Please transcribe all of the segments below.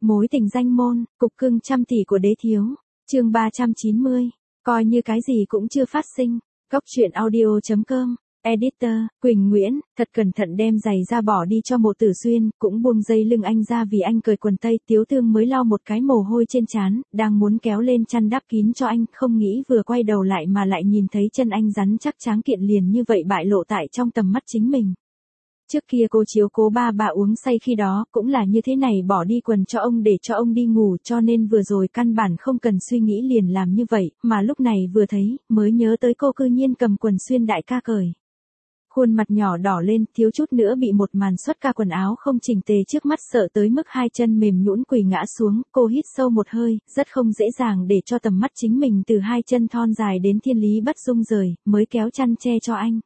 Mối tình danh môn, cục cưng trăm tỷ của đế thiếu. Chương 390. Coi như cái gì cũng chưa phát sinh. Góc truyện audio.com. Editor, Quỳnh Nguyễn, thật cẩn thận đem giày ra bỏ đi cho Mộ Tử Xuyên, cũng buông dây lưng anh ra vì anh cởi quần tây. Tiếu Thương mới lau một cái mồ hôi trên trán, đang muốn kéo lên chăn đắp kín cho anh, không nghĩ vừa quay đầu lại mà lại nhìn thấy chân anh rắn chắc tráng kiện liền như vậy bại lộ tại trong tầm mắt chính mình. Trước kia cô chiếu cố ba bà uống say khi đó cũng là như thế này, bỏ đi quần cho ông để cho ông đi ngủ, cho nên vừa rồi căn bản không cần suy nghĩ liền làm như vậy, mà lúc này vừa thấy, mới nhớ tới cô cư nhiên cầm quần Xuyên đại ca cởi. Khuôn mặt nhỏ đỏ lên, thiếu chút nữa bị một màn xuất ca quần áo không chỉnh tề trước mắt sợ tới mức hai chân mềm nhũn quỳ ngã xuống. Cô hít sâu một hơi, rất không dễ dàng để cho tầm mắt chính mình từ hai chân thon dài đến thiên lý bất dung rời, mới kéo chăn che cho anh.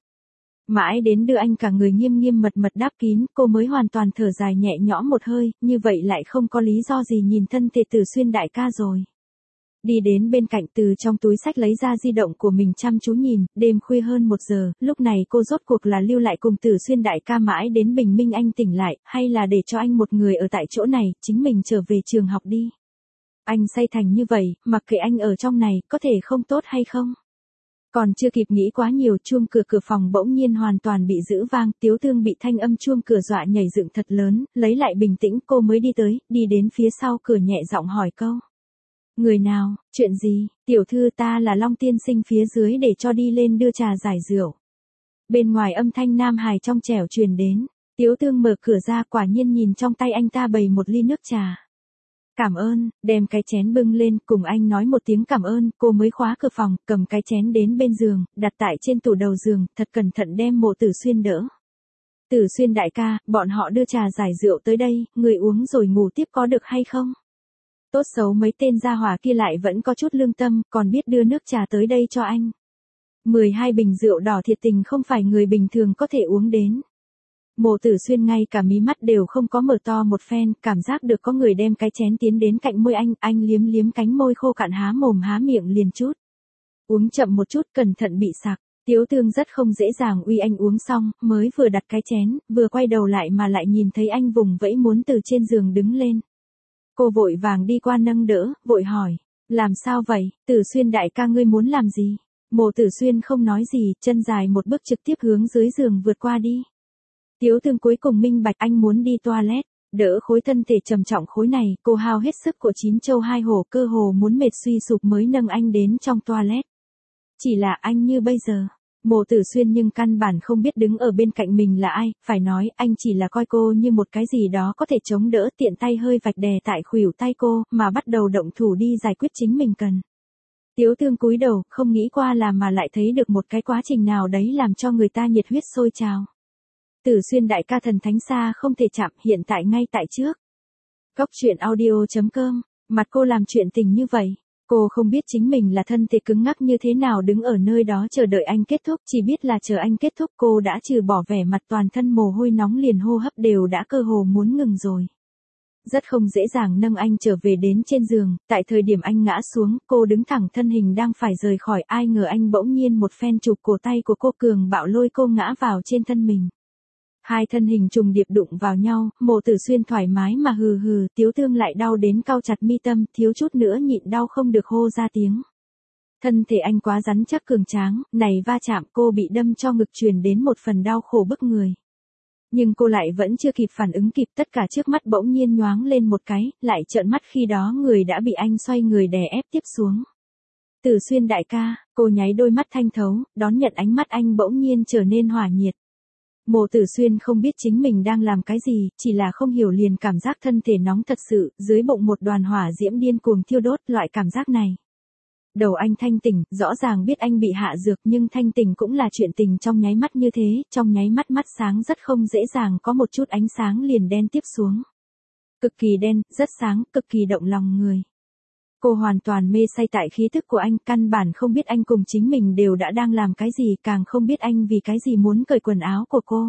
Mãi đến đưa anh cả người nghiêm nghiêm mật mật đáp kín, cô mới hoàn toàn thở dài nhẹ nhõm một hơi, như vậy lại không có lý do gì nhìn thân thể Tử Xuyên đại ca rồi. Đi đến bên cạnh, từ trong túi xách lấy ra di động của mình chăm chú nhìn, đêm khuya hơn 1 giờ, lúc này cô rốt cuộc là lưu lại cùng Tử Xuyên đại ca mãi đến bình minh anh tỉnh lại, hay là để cho anh một người ở tại chỗ này, chính mình trở về trường học đi. Anh say thành như vậy, mặc kệ anh ở trong này, có thể không tốt hay không? Còn chưa kịp nghĩ quá nhiều, chuông cửa phòng bỗng nhiên hoàn toàn bị giữ vang, Tiếu Thương bị thanh âm chuông cửa dọa nhảy dựng thật lớn, lấy lại bình tĩnh cô mới đi tới, đi đến phía sau cửa nhẹ giọng hỏi câu. Người nào, chuyện gì, tiểu thư ta là Long tiên sinh phía dưới để cho đi lên đưa trà giải rượu. Bên ngoài âm thanh nam hài trong trẻo truyền đến, Tiếu Thương mở cửa ra quả nhiên nhìn trong tay anh ta bày một ly nước trà. Cảm ơn, đem cái chén bưng lên, cùng anh nói một tiếng cảm ơn, cô mới khóa cửa phòng, cầm cái chén đến bên giường, đặt tại trên tủ đầu giường, thật cẩn thận đem Mộ Tử Xuyên đỡ. Tử Xuyên đại ca, bọn họ đưa trà giải rượu tới đây, người uống rồi ngủ tiếp có được hay không? Tốt xấu mấy tên gia hỏa kia lại vẫn có chút lương tâm, còn biết đưa nước trà tới đây cho anh. 12 bình rượu đỏ thiệt tình không phải người bình thường có thể uống đến. Mộ Tử Xuyên ngay cả mí mắt đều không có mở to một phen, cảm giác được có người đem cái chén tiến đến cạnh môi anh liếm liếm cánh môi khô cạn há mồm há miệng liền chút. Uống chậm một chút, cẩn thận bị sặc. Tiếu Thương rất không dễ dàng uy anh uống xong, mới vừa đặt cái chén, vừa quay đầu lại mà lại nhìn thấy anh vùng vẫy muốn từ trên giường đứng lên. Cô vội vàng đi qua nâng đỡ, vội hỏi, làm sao vậy, Tử Xuyên đại ca ngươi muốn làm gì? Mộ Tử Xuyên không nói gì, chân dài một bước trực tiếp hướng dưới giường vượt qua đi. Tiếu Thương cuối cùng minh bạch anh muốn đi toilet, đỡ khối thân thể trầm trọng khối này, cô hao hết sức của 9 châu 2 hổ, cơ hồ muốn mệt suy sụp mới nâng anh đến trong toilet. Chỉ là anh như bây giờ, Mộ Tử Xuyên nhưng căn bản không biết đứng ở bên cạnh mình là ai, phải nói anh chỉ là coi cô như một cái gì đó có thể chống đỡ, tiện tay hơi vạch đè tại khuỷu tay cô, mà bắt đầu động thủ đi giải quyết chính mình cần. Tiếu Thương cúi đầu, không nghĩ qua là mà lại thấy được một cái quá trình nào đấy làm cho người ta nhiệt huyết sôi trào. Tử Xuyên đại ca thần thánh xa không thể chạm, hiện tại ngay tại trước. Góc truyện audio.com, mặt cô làm chuyện tình như vậy. Cô không biết chính mình là thân thể cứng ngắc như thế nào đứng ở nơi đó chờ đợi anh kết thúc, chỉ biết là chờ anh kết thúc cô đã trừ bỏ vẻ mặt toàn thân mồ hôi nóng liền hô hấp đều đã cơ hồ muốn ngừng rồi. Rất không dễ dàng nâng anh trở về đến trên giường, tại thời điểm anh ngã xuống, cô đứng thẳng thân hình đang phải rời khỏi, ai ngờ anh bỗng nhiên một phen chụp cổ tay của cô cường bạo lôi cô ngã vào trên thân mình. Hai thân hình trùng điệp đụng vào nhau, Mộ Tử Xuyên thoải mái mà hừ hừ, Tiếu Thương lại đau đến cau chặt mi tâm, thiếu chút nữa nhịn đau không được hô ra tiếng. Thân thể anh quá rắn chắc cường tráng, này va chạm cô bị đâm cho ngực truyền đến một phần đau khổ bức người. Nhưng cô lại vẫn chưa kịp phản ứng kịp, tất cả trước mắt bỗng nhiên nhoáng lên một cái, lại trợn mắt khi đó người đã bị anh xoay người đè ép tiếp xuống. Tử Xuyên đại ca, cô nháy đôi mắt thanh thấu, đón nhận ánh mắt anh bỗng nhiên trở nên hỏa nhiệt. Mộ Tử Xuyên không biết chính mình đang làm cái gì, chỉ là không hiểu liền cảm giác thân thể nóng thật sự, dưới bụng một đoàn hỏa diễm điên cuồng thiêu đốt, loại cảm giác này. Đầu anh thanh tỉnh, rõ ràng biết anh bị hạ dược nhưng thanh tỉnh cũng là chuyện tình trong nháy mắt như thế, trong nháy mắt mắt sáng rất không dễ dàng có một chút ánh sáng liền đen tiếp xuống. Cực kỳ đen, rất sáng, cực kỳ động lòng người. Cô hoàn toàn mê say tại khí thức của anh, căn bản không biết anh cùng chính mình đều đã đang làm cái gì, càng không biết anh vì cái gì muốn cởi quần áo của cô.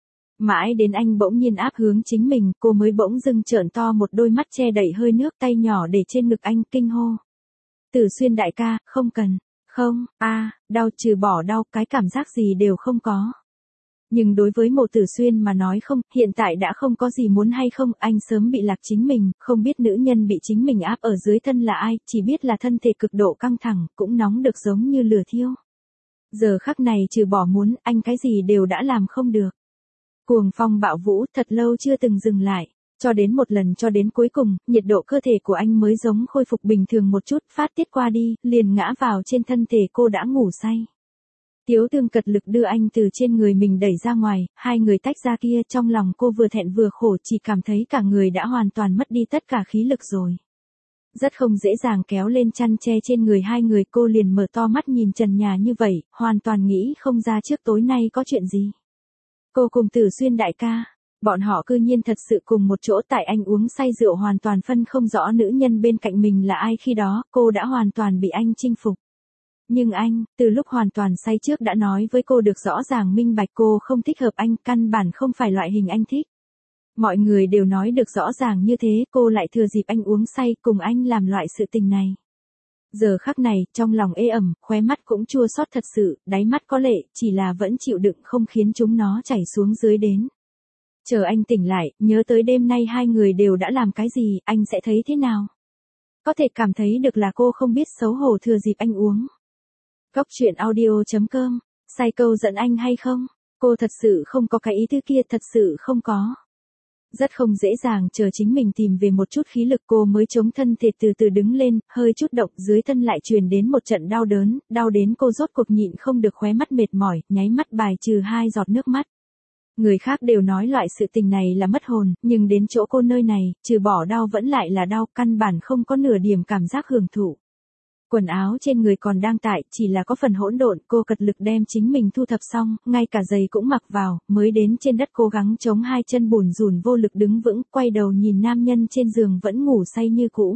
Mãi đến anh bỗng nhiên áp hướng chính mình, cô mới bỗng dưng trợn to một đôi mắt che đậy hơi nước, tay nhỏ để trên ngực anh, kinh hô. Tử Xuyên đại ca, không cần, không, đau trừ bỏ đau, cái cảm giác gì đều không có. Nhưng đối với Mộ Tử Xuyên mà nói không, hiện tại đã không có gì muốn hay không, anh sớm bị lạc chính mình, không biết nữ nhân bị chính mình áp ở dưới thân là ai, chỉ biết là thân thể cực độ căng thẳng, cũng nóng được giống như lửa thiêu. Giờ khắc này trừ bỏ muốn, anh cái gì đều đã làm không được. Cuồng phong bạo vũ, thật lâu chưa từng dừng lại. Cho đến một lần cho đến cuối cùng, nhiệt độ cơ thể của anh mới giống khôi phục bình thường một chút, phát tiết qua đi, liền ngã vào trên thân thể cô đã ngủ say. Tiếu Tương cật lực đưa anh từ trên người mình đẩy ra ngoài, hai người tách ra kia, trong lòng cô vừa thẹn vừa khổ, chỉ cảm thấy cả người đã hoàn toàn mất đi tất cả khí lực rồi. Rất không dễ dàng kéo lên chăn che trên người hai người, cô liền mở to mắt nhìn trần nhà như vậy, hoàn toàn nghĩ không ra trước tối nay có chuyện gì. Cô cùng Tử Xuyên đại ca, bọn họ cư nhiên thật sự cùng một chỗ, tại anh uống say rượu hoàn toàn phân không rõ nữ nhân bên cạnh mình là ai, khi đó, cô đã hoàn toàn bị anh chinh phục. Nhưng anh, từ lúc hoàn toàn say trước đã nói với cô được rõ ràng minh bạch cô không thích hợp anh, căn bản không phải loại hình anh thích. Mọi người đều nói được rõ ràng như thế, cô lại thừa dịp anh uống say cùng anh làm loại sự tình này. Giờ khắc này, trong lòng ê ẩm, khóe mắt cũng chua xót thật sự, đáy mắt có lệ, chỉ là vẫn chịu đựng không khiến chúng nó chảy xuống dưới đến. Chờ anh tỉnh lại, nhớ tới đêm nay hai người đều đã làm cái gì, anh sẽ thấy thế nào? Có thể cảm thấy được là cô không biết xấu hổ thừa dịp anh uống. Góc truyện audio.com, say câu giận anh hay không? Cô thật sự không có cái ý thứ kia, thật sự không có. Rất không dễ dàng chờ chính mình tìm về một chút khí lực, cô mới chống thân thể từ từ đứng lên, hơi chút động dưới thân lại truyền đến một trận đau đớn, đau đến cô rốt cuộc nhịn không được, khóe mắt mệt mỏi, nháy mắt bài trừ 2 giọt nước mắt. Người khác đều nói loại sự tình này là mất hồn, nhưng đến chỗ cô nơi này, trừ bỏ đau vẫn lại là đau, căn bản không có nửa điểm cảm giác hưởng thụ. Quần áo trên người còn đang tại, chỉ là có phần hỗn độn, cô cật lực đem chính mình thu thập xong, ngay cả giày cũng mặc vào, mới đến trên đất cố gắng chống hai chân bủn rủn vô lực đứng vững, quay đầu nhìn nam nhân trên giường vẫn ngủ say như cũ.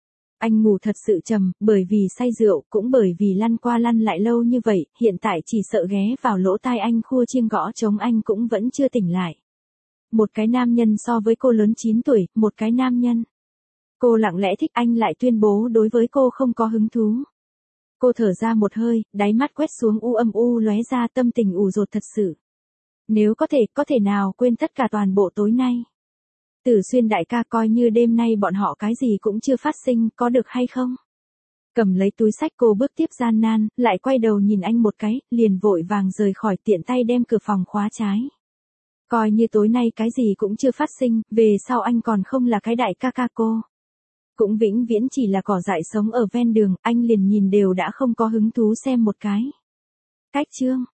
Anh ngủ thật sự trầm, bởi vì say rượu, cũng bởi vì lăn qua lăn lại lâu như vậy, hiện tại chỉ sợ ghé vào lỗ tai anh khua chiêng gõ trống anh cũng vẫn chưa tỉnh lại. Một cái nam nhân so với cô lớn 9 tuổi, một cái nam nhân. Cô lặng lẽ thích, anh lại tuyên bố đối với cô không có hứng thú. Cô thở ra một hơi, đáy mắt quét xuống u âm u lóe ra, tâm tình ủ dột thật sự. Nếu có thể nào quên tất cả toàn bộ tối nay. Tử Xuyên đại ca, coi như đêm nay bọn họ cái gì cũng chưa phát sinh, có được hay không? Cầm lấy túi sách, cô bước tiếp gian nan, lại quay đầu nhìn anh một cái, liền vội vàng rời khỏi, tiện tay đem cửa phòng khóa trái. Coi như tối nay cái gì cũng chưa phát sinh, về sau anh còn không là cái đại ca ca cô. Cũng vĩnh viễn chỉ là cỏ dại sống ở ven đường, anh liền nhìn đều đã không có hứng thú xem một cái. Cách chương